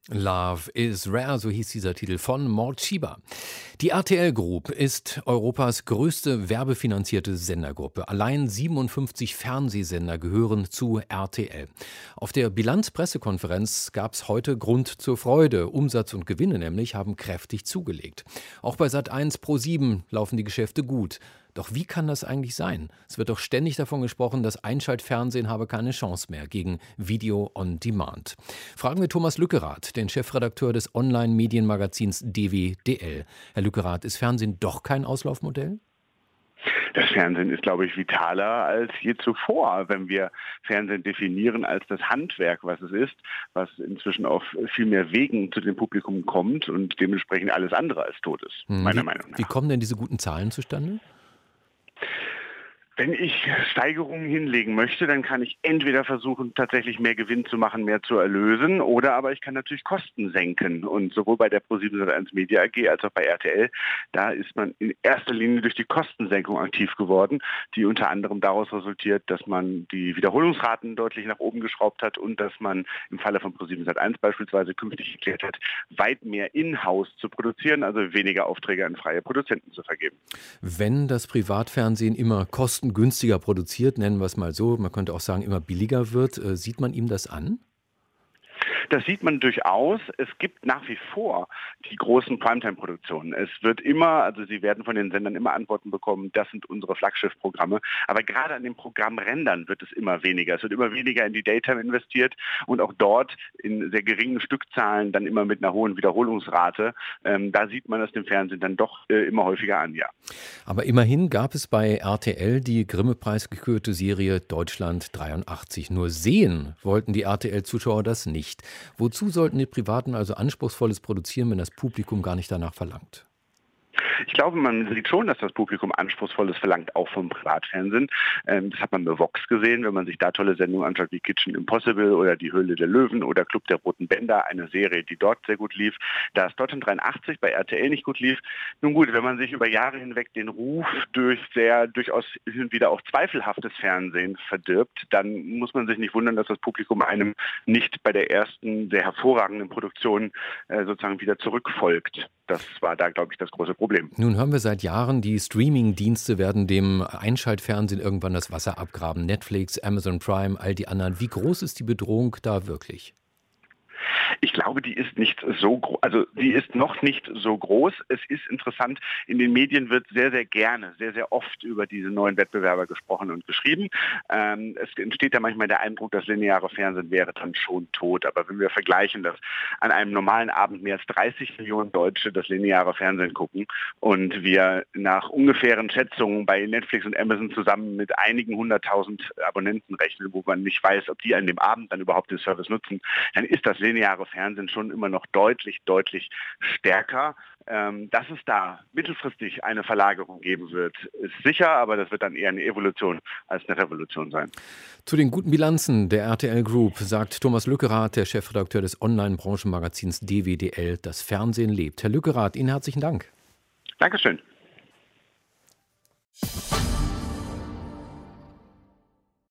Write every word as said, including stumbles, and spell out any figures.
Love is Rare, so hieß dieser Titel von Mort Schieber. Die R T L Group ist Europas größte werbefinanzierte Sendergruppe. Allein siebenundfünfzig Fernsehsender gehören zu R T L. Auf der Bilanzpressekonferenz gab es heute Grund zur Freude. Umsatz und Gewinne nämlich haben kräftig zugelegt. Auch bei Sat eins Pro sieben laufen die Geschäfte gut. Doch wie kann das eigentlich sein? Es wird doch ständig davon gesprochen, das Einschaltfernsehen habe keine Chance mehr gegen Video on Demand. Fragen wir Thomas Lückerath, den Chefredakteur des Online-Medienmagazins D W D L. Herr Lückerath, ist Fernsehen doch kein Auslaufmodell? Das Fernsehen ist, glaube ich, vitaler als je zuvor, wenn wir Fernsehen definieren als das Handwerk, was es ist, was inzwischen auf viel mehr Wegen zu dem Publikum kommt und dementsprechend alles andere als tot ist, Hm, meiner wie, Meinung nach. Wie kommen denn diese guten Zahlen zustande? Wenn ich Steigerungen hinlegen möchte, dann kann ich entweder versuchen, tatsächlich mehr Gewinn zu machen, mehr zu erlösen, oder aber ich kann natürlich Kosten senken. Und sowohl bei der ProSieben Sat eins Media A G als auch bei R T L, da ist man in erster Linie durch die Kostensenkung aktiv geworden, die unter anderem daraus resultiert, dass man die Wiederholungsraten deutlich nach oben geschraubt hat und dass man im Falle von ProSieben Sat eins beispielsweise künftig geklärt hat, weit mehr in-house zu produzieren, also weniger Aufträge an freie Produzenten zu vergeben. Wenn das Privatfernsehen immer kostengünstiger produziert, nennen wir es mal so, man könnte auch sagen, immer billiger wird, äh, sieht man ihm das an? Das sieht man durchaus. Es gibt nach wie vor die großen Primetime-Produktionen. Es wird immer, also Sie werden von den Sendern immer Antworten bekommen, das sind unsere Flaggschiff-Programme. Aber gerade an den Programmrändern wird es immer weniger. Es wird immer weniger in die Daytime investiert und auch dort in sehr geringen Stückzahlen dann immer mit einer hohen Wiederholungsrate. Ähm, da sieht man das dem Fernsehen dann doch äh, immer häufiger an, ja. Aber immerhin gab es bei R T L die Grimme-Preis gekürte Serie Deutschland dreiundachtzig. Nur sehen wollten die R T L-Zuschauer das nicht. Wozu sollten die Privaten also Anspruchsvolles produzieren, wenn das Publikum gar nicht danach verlangt? Ich glaube, man sieht schon, dass das Publikum Anspruchsvolles verlangt, auch vom Privatfernsehen. Ähm, das hat man bei Vox gesehen, wenn man sich da tolle Sendungen anschaut wie Kitchen Impossible oder Die Höhle der Löwen oder Club der Roten Bänder, eine Serie, die dort sehr gut lief. Da es Deutschland dreiundachtzig bei R T L nicht gut lief. Nun gut, wenn man sich über Jahre hinweg den Ruf durch sehr durchaus hin und wieder auch zweifelhaftes Fernsehen verdirbt, dann muss man sich nicht wundern, dass das Publikum einem nicht bei der ersten sehr hervorragenden Produktion äh, sozusagen wieder zurückfolgt. Das war da, glaube ich, das große Problem. Nun hören wir seit Jahren, die Streaming-Dienste werden dem Einschaltfernsehen irgendwann das Wasser abgraben. Netflix, Amazon Prime, all die anderen. Wie groß ist die Bedrohung da wirklich? Ich glaube, die ist nicht so groß, also die ist noch nicht so groß. Es ist interessant, in den Medien wird sehr, sehr gerne, sehr, sehr oft über diese neuen Wettbewerber gesprochen und geschrieben. Ähm, es entsteht ja manchmal der Eindruck, das lineare Fernsehen wäre dann schon tot. Aber wenn wir vergleichen, dass an einem normalen Abend mehr als dreißig Millionen Deutsche das lineare Fernsehen gucken und wir nach ungefähren Schätzungen bei Netflix und Amazon zusammen mit einigen hunderttausend Abonnenten rechnen, wo man nicht weiß, ob die an dem Abend dann überhaupt den Service nutzen, dann ist das lineare Fernsehen schon immer noch deutlich, deutlich stärker. Ähm, dass es da mittelfristig eine Verlagerung geben wird, ist sicher, aber das wird dann eher eine Evolution als eine Revolution sein. Zu den guten Bilanzen der R T L Group sagt Thomas Lückerath, der Chefredakteur des Online-Branchenmagazins D W D L, das Fernsehen lebt. Herr Lückerath, Ihnen herzlichen Dank. Dankeschön.